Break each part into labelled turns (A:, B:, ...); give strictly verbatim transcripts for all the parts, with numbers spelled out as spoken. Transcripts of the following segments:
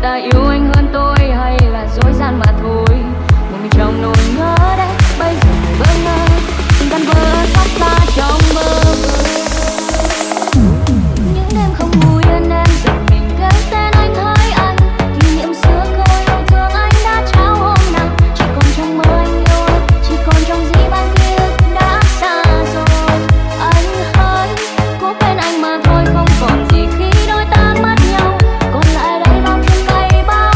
A: ta yêu anh hơn tôi hay là dối gian mà thôi. Một mình trong nỗi nhớ đấy, bây giờ người bơ ngơ, tình tan vỡ xót xa trong mơ. Những đêm không ngủ yên em giật mình kêu tên anh hỡi anh, kỷ niệm xưa câu yêu thương anh đã trao hôm nào. Chỉ còn trong mơ anh yêu em, chỉ còn trong dĩ vãng ký ức đã xa rồi. Anh hỡi, cố quên anh mà thôi, không còn gì khi đôi ta mất nhau. Còn lại đây bao thương cay bao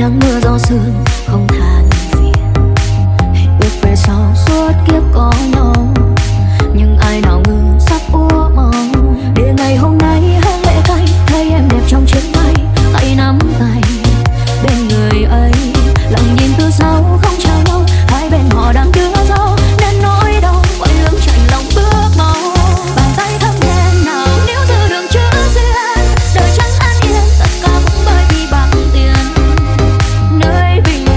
A: nắng mưa gió sương không than phiền. Hẹn ước về sau suốt kiếp có nhau, nhưng ai nào ngờ sắp úa màu. Để ngày hôm nay hương lệ cay, thấy em đẹp trong chuyến bay, tay nắm tay bên người ấy, lặng nhìn từ sau không chào nhau. Hai bên họ đang đưa dấu nên nỗi đau quay lưng chạnh lòng bước mau. Bàn tay thắm đen nào nếu giữ đường chữ duyên, đời chẳng an yên tất cả cũng bởi vì bằng tiền. Nơi bình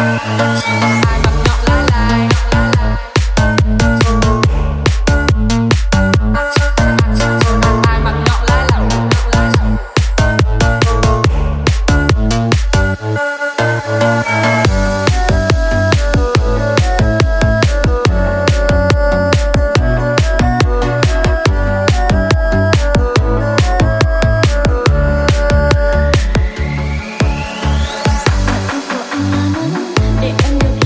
A: để em được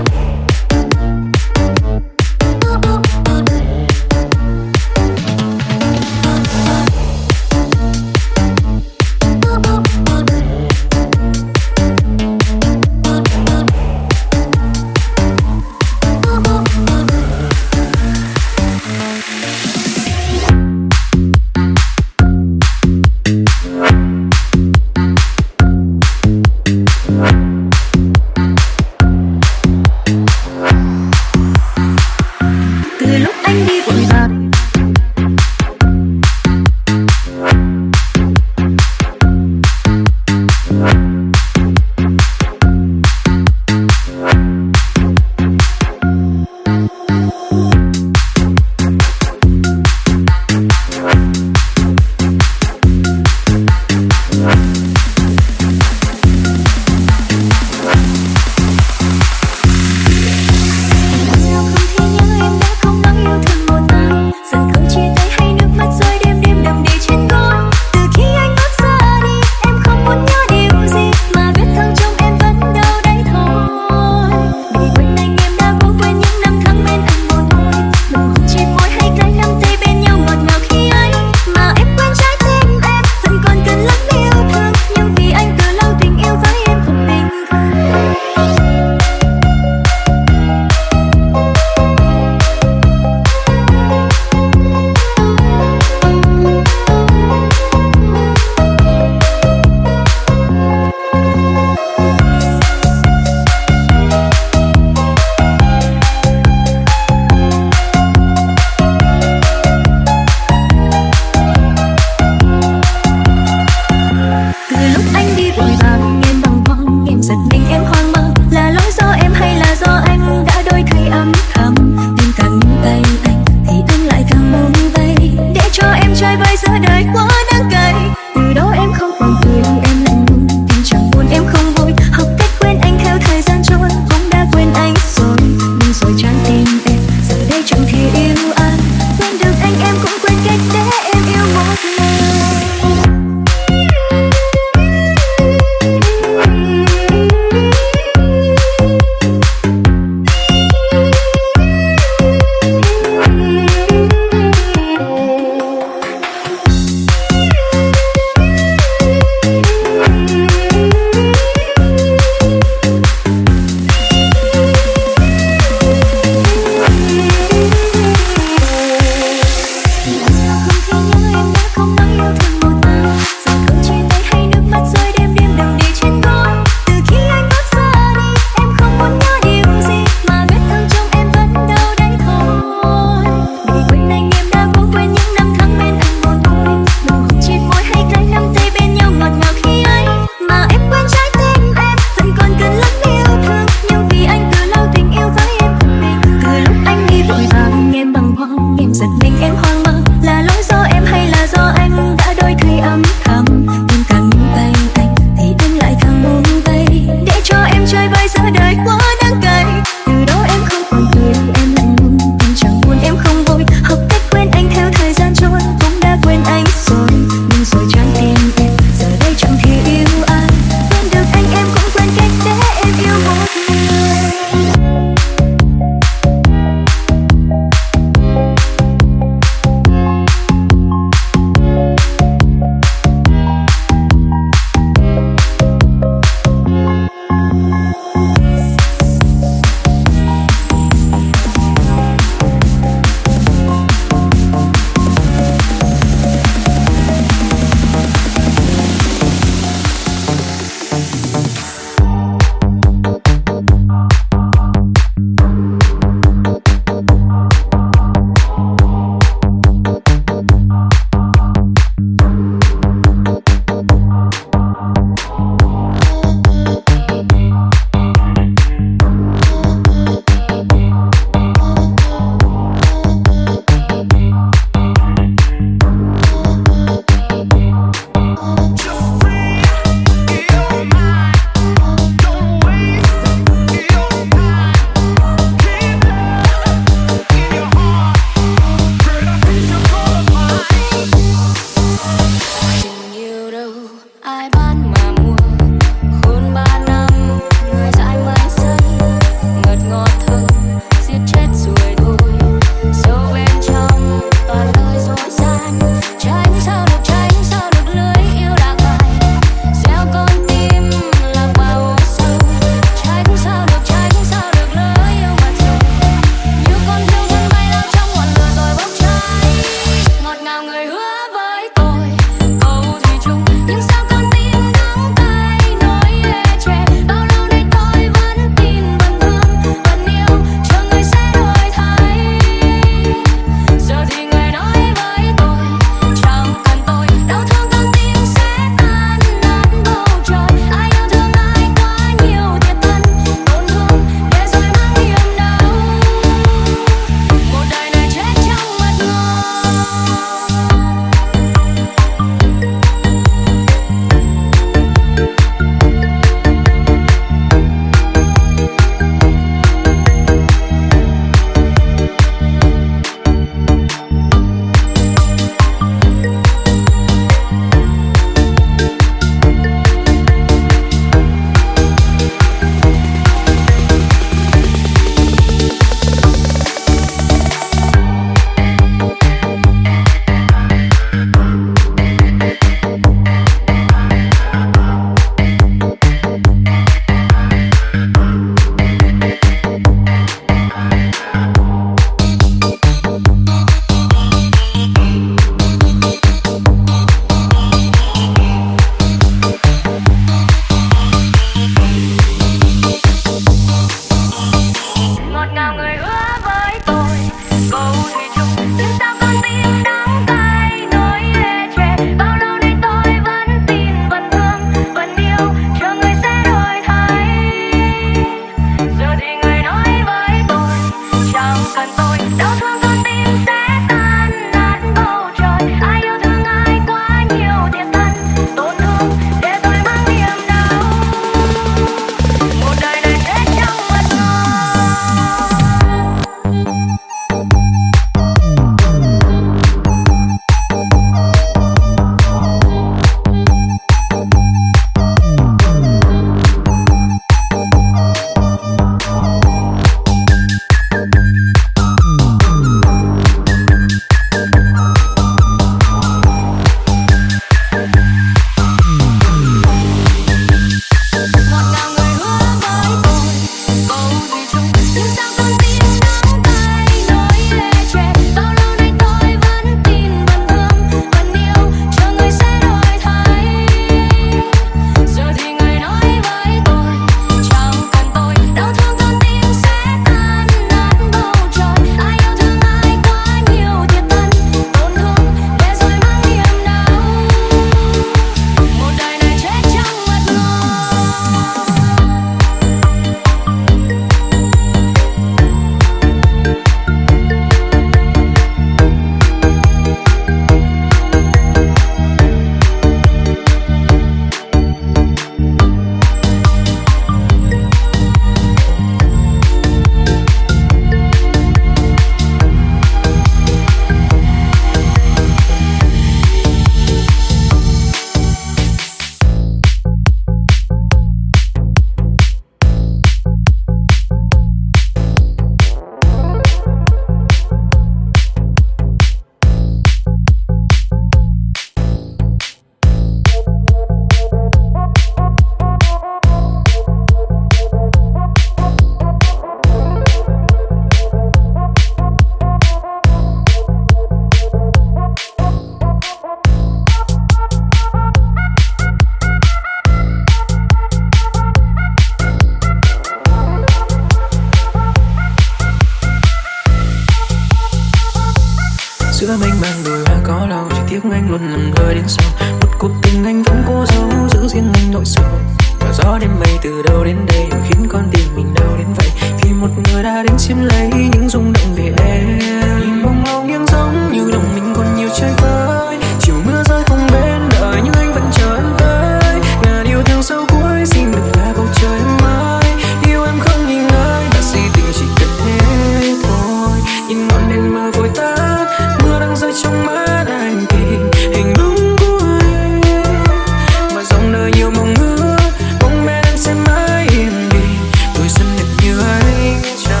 B: tiếc anh luôn nằm gơi đến sau. Một cuộc tình anh vẫn cố giấu, giữ riêng anh nỗi sầu. Và gió đêm mây từ đâu đến đây khiến con tim mình đau đến vậy. Vì một người đã đến chiếm lấy những rung động về em. Nhìn bóng màu nghiêng giống như lòng mình còn nhiều chơi vơi. Chiều mưa rơi không bên đợi nhưng anh vẫn chờ em tới. Ngàn yêu thương sâu cuối xin được là bầu trời em ơi. Yêu em không nghi ngờ đã si tình chỉ cần thế thôi. Nhìn ngọn đèn mờ vội tắt, mưa đang rơi trong mắt anh tìm hình bóng của em. Và dòng đời nhiều mộng mơ, bóng mẹ em sẽ mãi yên bình. Tuổi xuân đẹp như anh chờ.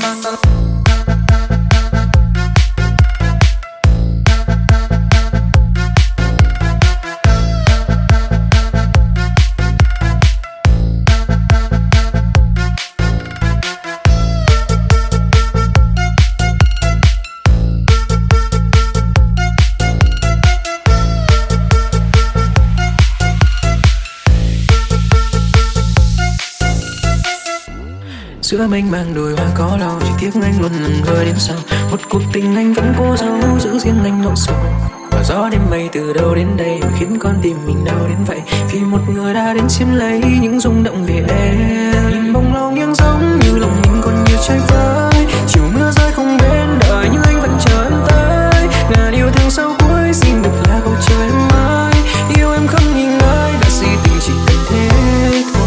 B: Giữa mênh mang đồi hoa có lâu, chỉ tiếc anh luôn nằm gơi đến sau. Một cuộc tình anh vẫn cố giấu, giữ riêng anh nỗi sầu. Và gió đêm mây từ đâu đến đây khiến con tim mình đau đến vậy. Vì một người đã đến chiếm lấy những rung động về em. Nhìn bóng lâu nghiêng giống như lòng mình còn nhiều chơi vơi. Chiều mưa rơi không bên đợi nhưng anh vẫn chờ em tới. Ngàn yêu thương sâu cuối xin được là bầu trời em ơi. Yêu em không nghi ngờ đã si tình chỉ cần thế thôi.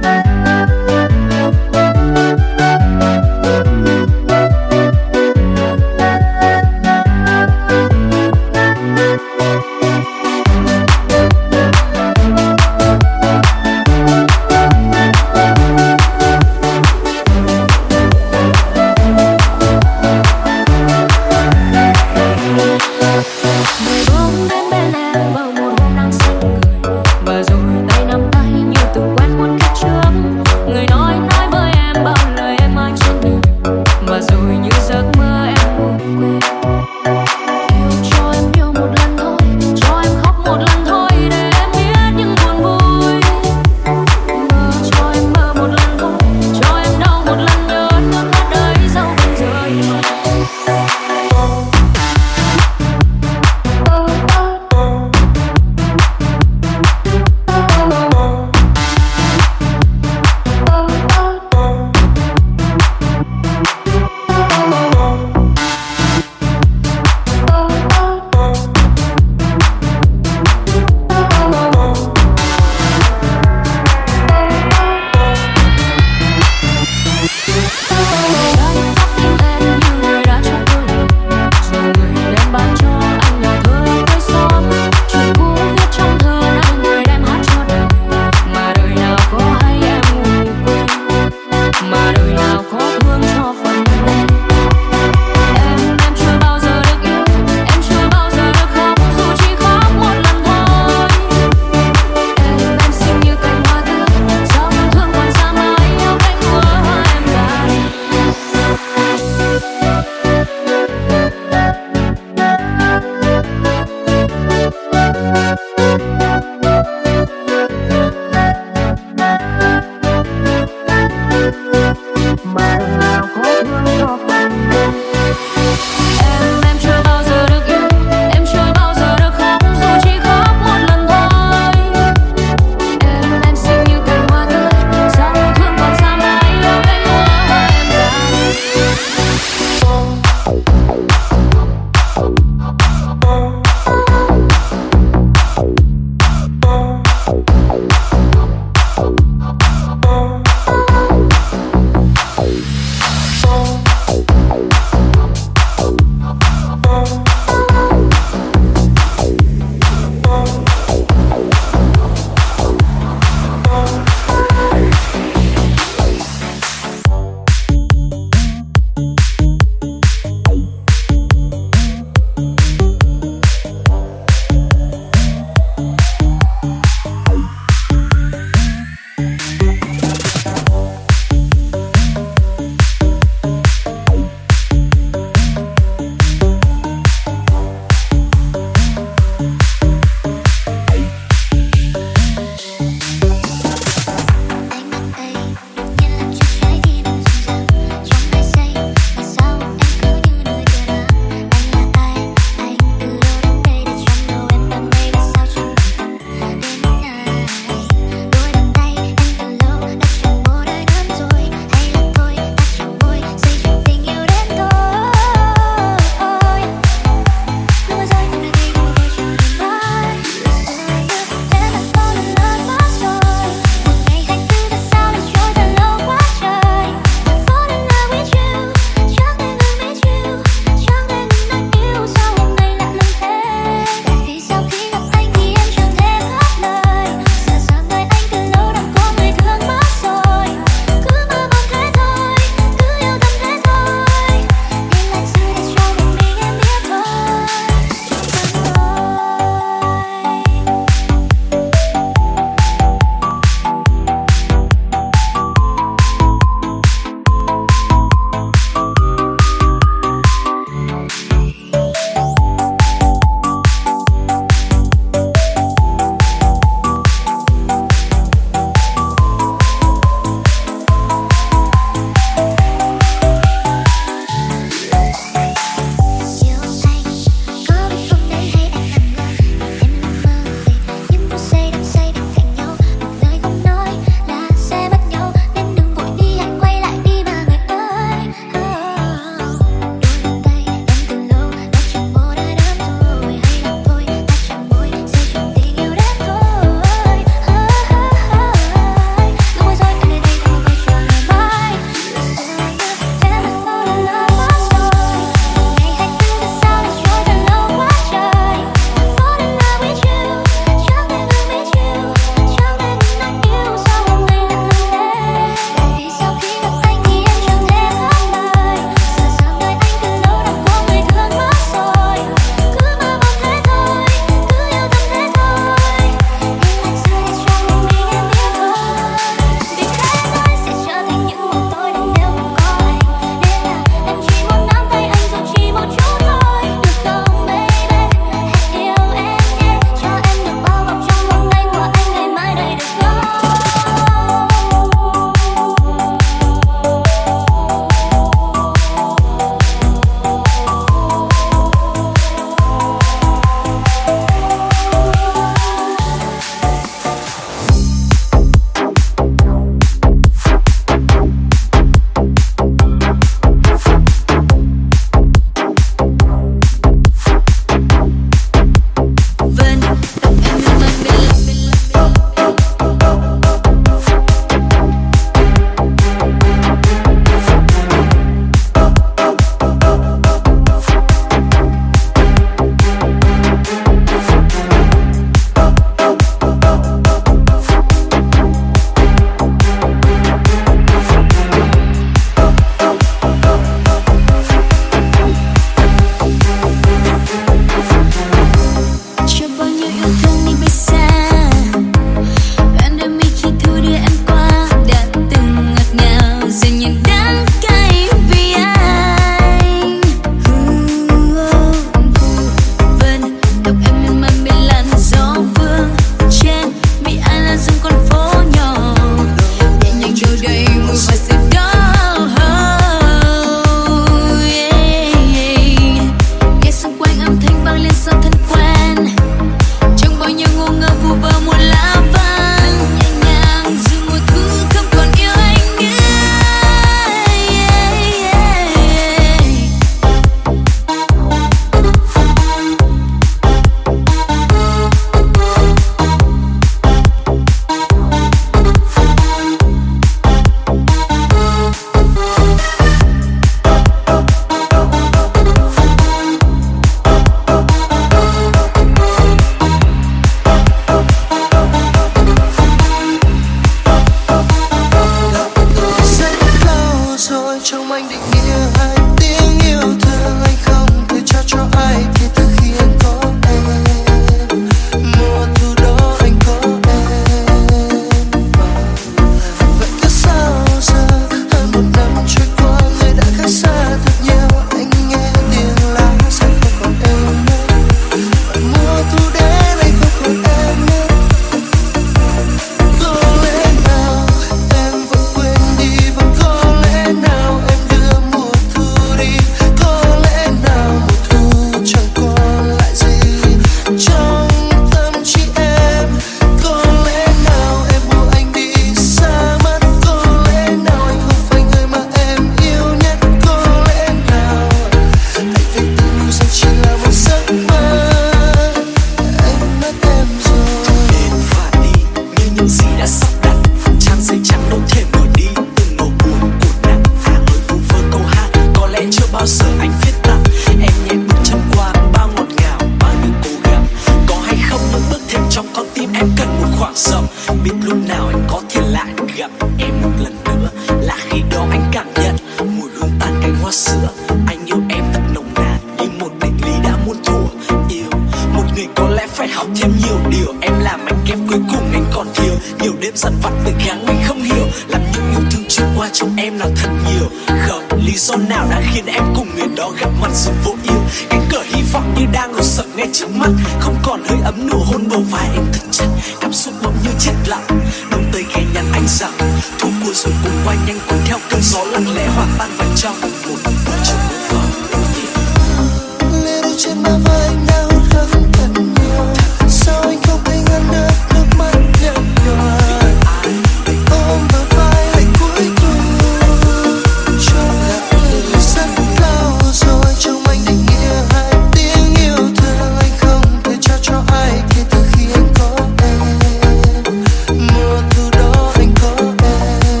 C: những gì đã sắp đặt. Trang giấy trắng đốt thêm đổi đi từng màu buồn của nắng. À ơi vu vơ câu hát có lẽ chưa bao giờ anh viết tặng. Em nhẹ bước chân qua bao ngọt ngào, bao nhiêu cố gắng. Có hay không những bước thêm trong con tim em cần một khoảng rộng. Biết lúc nào anh có thể lại gặp em một lần nữa, là khi đó anh cảm nhận mùi hương tan cánh hoa sữa. Anh yêu em thật nồng nàn như một định lý đã muôn thuở. Yêu một người có lẽ phải học thêm nhiều điều. Em làm anh kém cuối cùng anh còn thiếu. Nhiều đêm dằn vặt tự gắng mình không hiểu, làm những yêu thương chưa qua trong em nào thật nhiều. Không lý do nào đã khiến em cùng người đó gặp mặt rồi vô yêu. Cánh cửa hy vọng như đang ngồi sập ngay trước mắt, không còn hơi ấm nụ hôn bầu vai em thật chặt. Cảm xúc bỗng như chết lặng, đông tới ghé nhắn anh rằng thu cuối rồi cũng qua nhanh, cuốn theo cơn gió lặng lẽ hòa tan vào trong một bữa chiều mơ vọng.
D: Lê đôi trên má vai anh đã hút hẫng thật nhiều. Sao anh không thể ngăn được nước mắt nhạt nhòa, ôm bờ vai anh cuối cùng. Trong lặng lẽ rất lâu rồi trong anh định nghĩa hai tiếng yêu thương. Anh không thể trao cho ai kể từ khi anh có em. Mùa thu đó anh có em.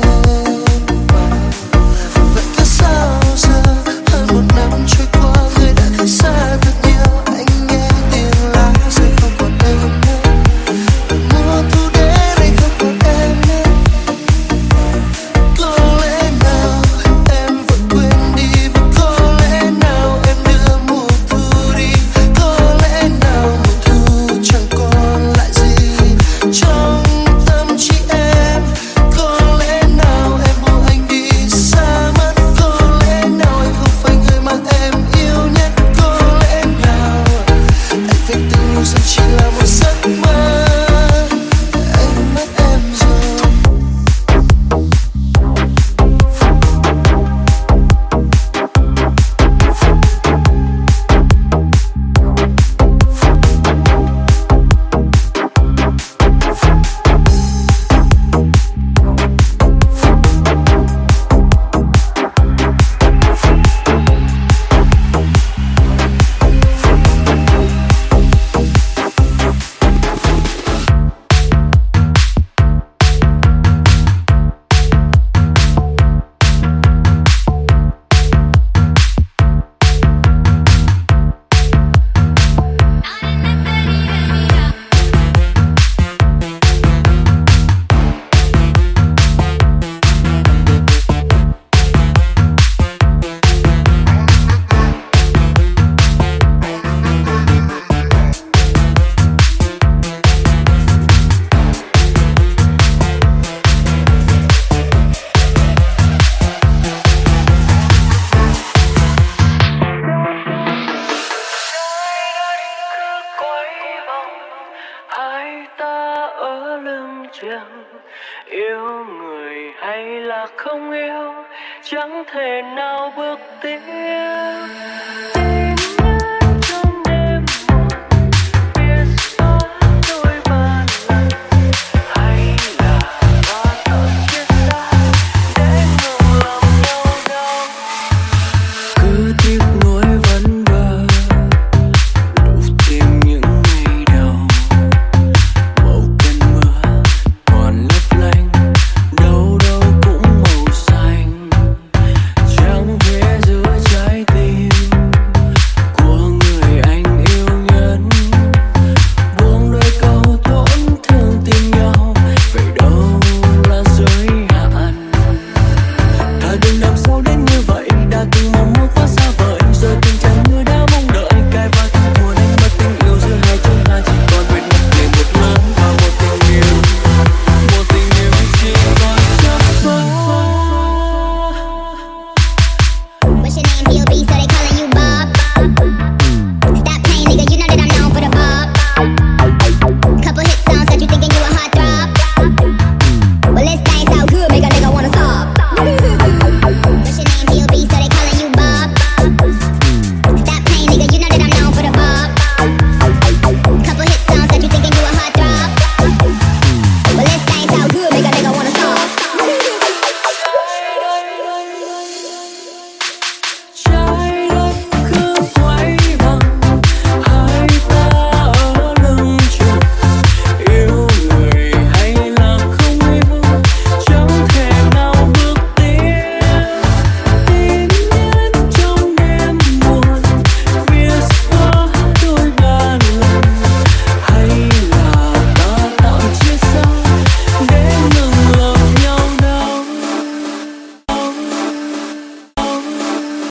D: Vậy cứ sao giờ hơn một năm trôi qua, người đã khác xa thật nhiều. Anh nghe tiếng lá rơi không còn em nữa. Mùa thu đến anh không còn em nữa. Có lẽ nào em vẫn quên đi, và có lẽ nào em đưa mùa thu đi. Có lẽ nào mùa thu chẳng còn lại gì trong tâm trí em. Có lẽ nào em buông anh đi xa mất. Có lẽ nào anh không phải người mà em yêu nhất. Có lẽ nào anh phải tự nhủ rằng chỉ là một giấc mơ. Anh mất em rồi.
B: Hai ta ở lưng chừng, yêu người hay là không yêu, chẳng thể nào bước tiếp.